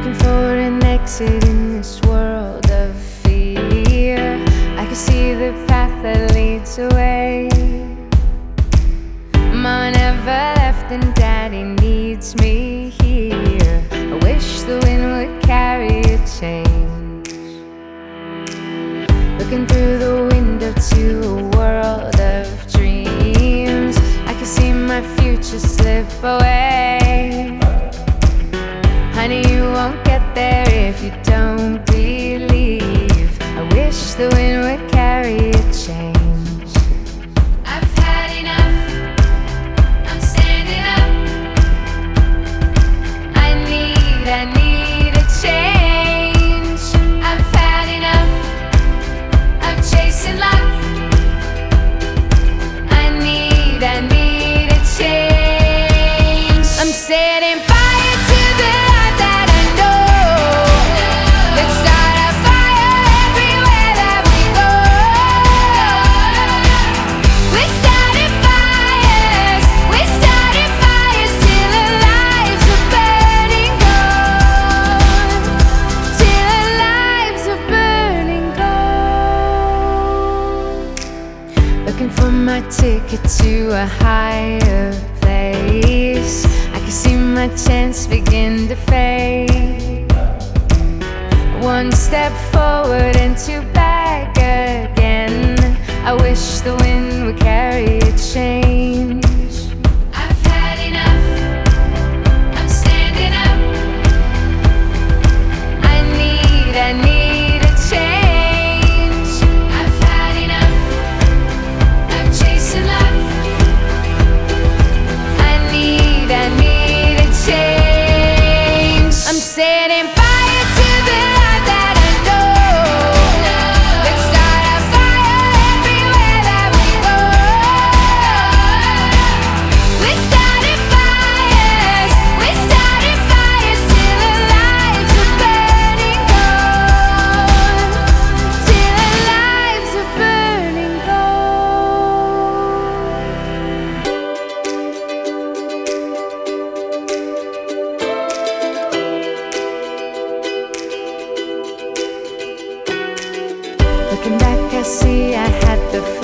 Looking for an exit in this world of fear. I can see the path that leads away. Mama never left and Daddy needs me here. I wish the wind would carry a change. Looking through the window to a world of dreams. I can see my future slip away. Honey, you won't get there if you don't believe. I wish the wind would carry a change. I've had enough, I'm standing up. I need a change. I've had enough of chasing love. I need a change. I'm setting fire to the life that I know. Let's start a fire everywhere that we go. We're starting fires till our lives are burning gold. Till our lives are burning gold. Looking for my ticket to a higher place. I can see my chance begin to fade. One step forward and two back again. I wish the wind would carry a change. I've had enough, I'm standing up. I need a change. I've had enough of chasing love. I need a change. I'm setting fire to the life that I know. Let's start a fire everywhere that we go. We're starting fires till our lives are burning gold. Till our lives are burning gold. Looking back, I see I had the